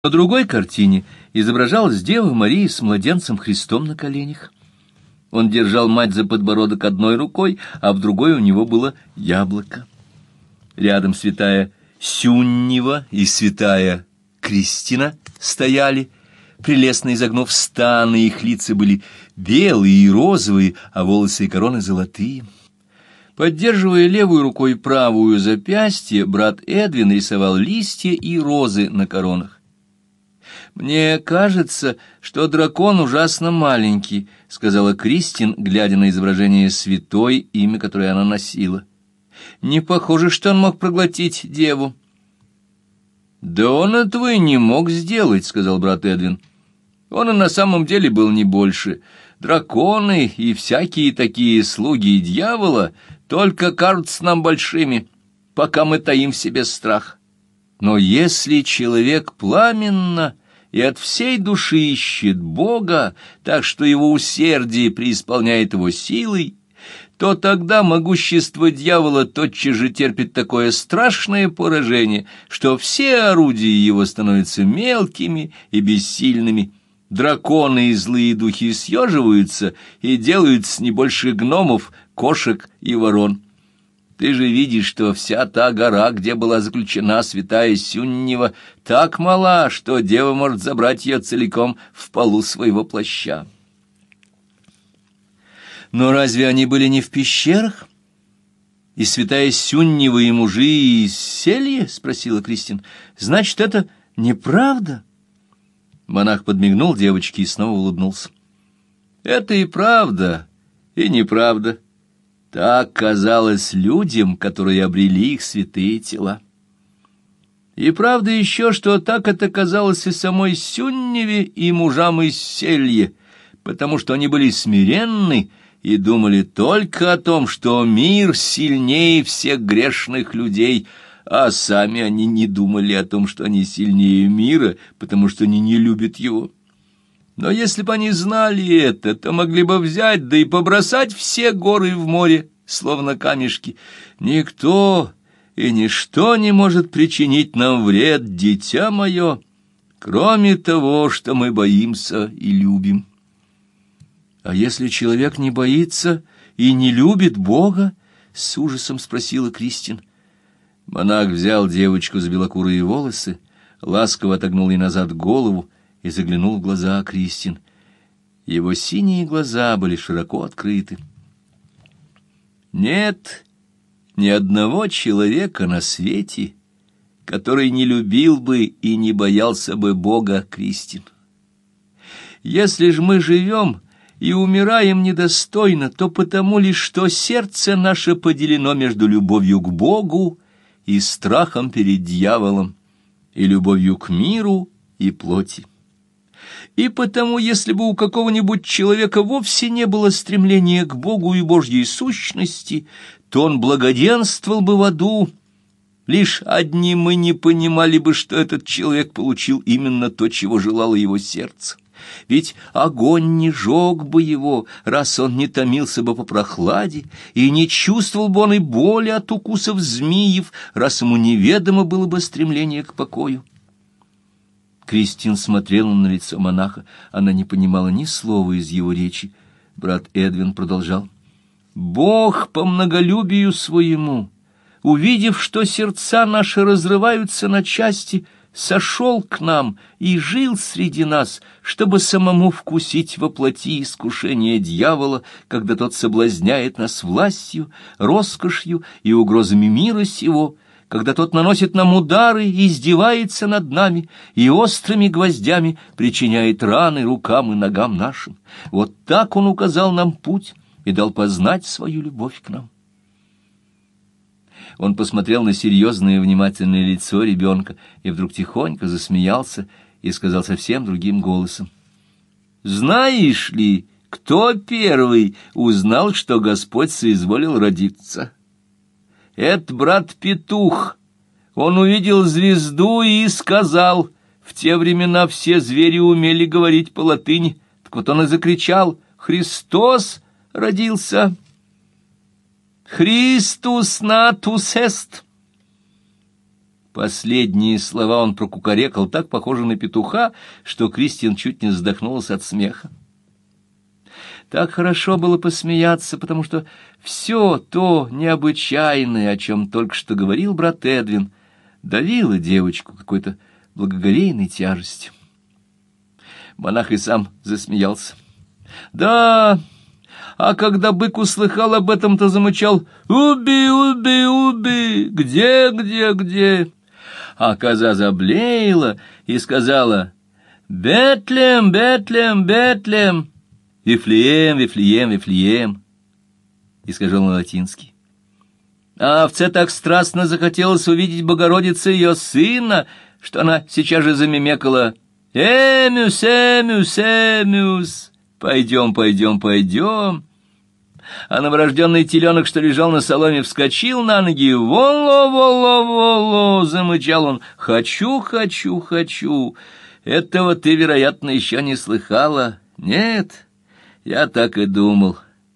На другой картине изображалась Дева Мария с младенцем Христом на коленях. Он держал мать за подбородок одной рукой, а в другой у него было яблоко. Рядом святая Сюннива и святая Кристина стояли, прелестно изогнув станы, их лица были белые и розовые, а волосы и короны золотые. Поддерживая левой рукой правую запястье, брат Эдвин рисовал листья и розы на коронах. «Мне кажется, что дракон ужасно маленький», — сказала Кристин, глядя на изображение святой, имя которое она носила. «Не похоже, что он мог проглотить деву». «Да он этого и не мог сделать», — сказал брат Эдвин. «Он и на самом деле был не больше. Драконы и всякие такие слуги дьявола только кажутся нам большими, пока мы таим в себе страх. Но если человек пламенно и от всей души ищет Бога, так что его усердие преисполняет его силой, то тогда могущество дьявола тотчас же терпит такое страшное поражение, что все орудия его становятся мелкими и бессильными. Драконы и злые духи съеживаются и делаются не больше гномов, кошек и ворон. Ты же видишь, что вся та гора, где была заключена святая Сюннива, так мала, что дева может забрать ее целиком в полу своего плаща». «Но разве они были не в пещерах? И святая Сюннива и мужи из Селье?» — спросила Кристин. «Значит, это неправда?» Монах подмигнул девочке и снова улыбнулся. «Это и правда, и неправда. Так казалось людям, которые обрели их святые тела. И правда еще, что так это казалось и самой Сюнниве, и мужам из Селье, потому что они были смиренны и думали только о том, что мир сильнее всех грешных людей, а сами они не думали о том, что они сильнее мира, потому что они не любят его. Но если бы они знали это, то могли бы взять, да и побросать все горы в море, словно камешки. Никто и ничто не может причинить нам вред, дитя мое, кроме того, что мы боимся и любим». «А если человек не боится и не любит Бога?» — с ужасом спросила Кристин. Монах взял девочку за белокурые волосы, ласково отогнул ей назад голову и заглянул в глаза Кристин. Его синие глаза были широко открыты. «Нет ни одного человека на свете, который не любил бы и не боялся бы Бога, Кристин. Если же мы живем и умираем недостойно, то потому лишь, что сердце наше поделено между любовью к Богу и страхом перед дьяволом, и любовью к миру и плоти. И потому, если бы у какого-нибудь человека вовсе не было стремления к Богу и Божьей сущности, то он благоденствовал бы в аду. Лишь одни мы не понимали бы, что этот человек получил именно то, чего желало его сердце. Ведь огонь не жег бы его, раз он не томился бы по прохладе, и не чувствовал бы он и боли от укусов змеев, раз ему неведомо было бы стремление к покою. Кристин смотрела на лицо монаха, она не понимала ни слова из его речи. Брат Эдвин продолжал. «Бог по многолюбию своему, увидев, что сердца наши разрываются на части, сошел к нам и жил среди нас, чтобы самому вкусить во плоти искушение дьявола, когда тот соблазняет нас властью, роскошью и угрозами мира сего, когда тот наносит нам удары и издевается над нами и острыми гвоздями причиняет раны рукам и ногам нашим. Вот так он указал нам путь и дал познать свою любовь к нам». Он посмотрел на серьезное и внимательное лицо ребенка и вдруг тихонько засмеялся и сказал совсем другим голосом. «Знаешь ли, кто первый узнал, что Господь соизволил родиться? Это брат-петух. Он увидел звезду и сказал, в те времена все звери умели говорить по-латыни, так вот он и закричал: «Христос родился! Христус натус эст!» Последние слова он прокукарекал так похоже на петуха, что Кристин чуть не задохнулась от смеха. Так хорошо было посмеяться, потому что все то необычайное, о чем только что говорил брат Эдвин, давило девочку какой-то благоговейной тяжестью. Монах и сам засмеялся. Да, а когда бык услыхал об этом, то замычал: «Уби, уби, уби! Где, где, где?» А коза заблеяла и сказала: «Бетлем, Бетлем, Бетлем! Вифлеем, Вифлеем, Вифлеем!» И сказал на латинский. А овце так страстно захотелось увидеть Богородице ее сына, что она сейчас же замемекала: «Эмюс, Эмюс, Эмюс! Пойдем, пойдем, пойдем!» А новорожденный теленок, что лежал на соломе, вскочил на ноги. «Воло, воло, воло!» — замычал он. «Хочу, хочу, хочу! Этого ты, вероятно, еще не слыхала. Нет, я так и думал.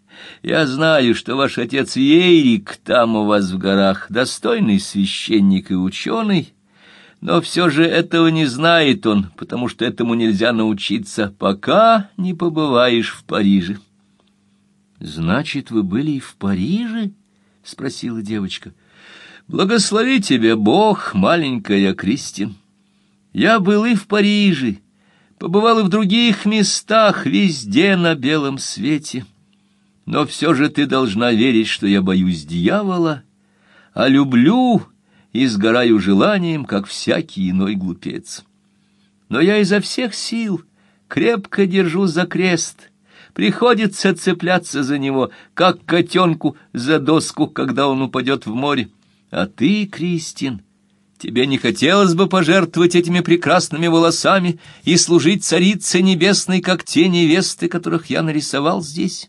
Я знаю, что ваш отец Ерик там у вас в горах, достойный священник и ученый, но все же этого не знает он, потому что этому нельзя научиться, пока не побываешь в Париже». «Значит, вы были и в Париже?» — спросила девочка. «Благослови тебе Бог, маленькая Кристин. Я был и в Париже, побывал и в других местах, везде на белом свете. Но все же ты должна верить, что я боюсь дьявола, а люблю и сгораю желанием, как всякий иной глупец. Но я изо всех сил крепко держусь за крест». Приходится цепляться за него, как котенку за доску, когда он упадет в море. А ты, Кристин, тебе не хотелось бы пожертвовать этими прекрасными волосами и служить царице небесной, как те невесты, которых я нарисовал здесь?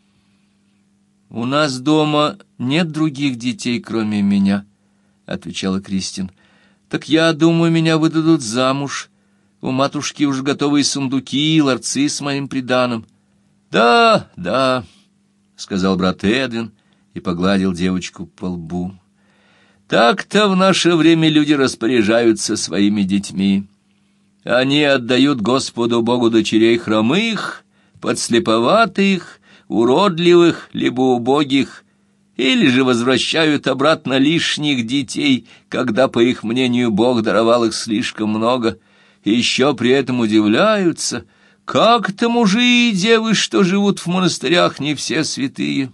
— У нас дома нет других детей, кроме меня, — отвечала Кристин. — Так я думаю, меня выдадут замуж. У матушки уж готовые сундуки и ларцы с моим приданым. «Да, да», — сказал брат Эдвин и погладил девочку по лбу. «Так-то в наше время люди распоряжаются своими детьми. Они отдают Господу Богу дочерей хромых, подслеповатых, уродливых, либо убогих, или же возвращают обратно лишних детей, когда, по их мнению, Бог даровал их слишком много, и еще при этом удивляются, как это мужи и девы, что живут в монастырях, не все святые».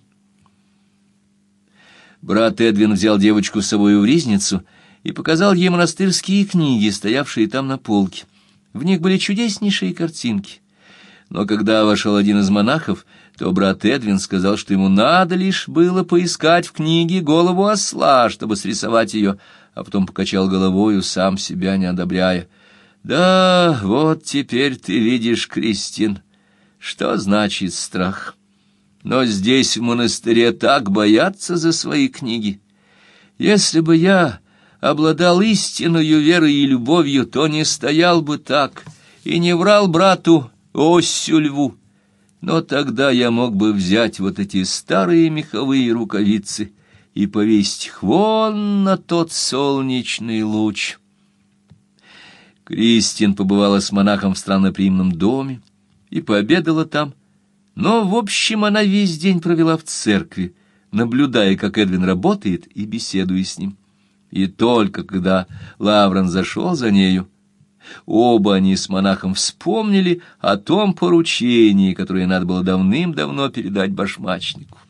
Брат Эдвин взял девочку с собой в ризницу и показал ей монастырские книги, стоявшие там на полке. В них были чудеснейшие картинки. Но когда вошел один из монахов, то брат Эдвин сказал, что ему надо лишь было поискать в книге голову осла, чтобы срисовать ее, а потом покачал головою, сам себя не одобряя. «Да, вот теперь ты видишь, Кристин, что значит страх. Но здесь, в монастыре, так боятся за свои книги. Если бы я обладал истинною верой и любовью, то не стоял бы так и не врал брату Оссю Льву. Но тогда я мог бы взять вот эти старые меховые рукавицы и повесить их вон на тот солнечный луч». Кристин побывала с монахом в странноприимном доме и пообедала там, но, в общем, она весь день провела в церкви, наблюдая, как Эдвин работает, и беседуя с ним. И только когда Лаврен зашел за нею, оба они с монахом вспомнили о том поручении, которое надо было давным-давно передать башмачнику.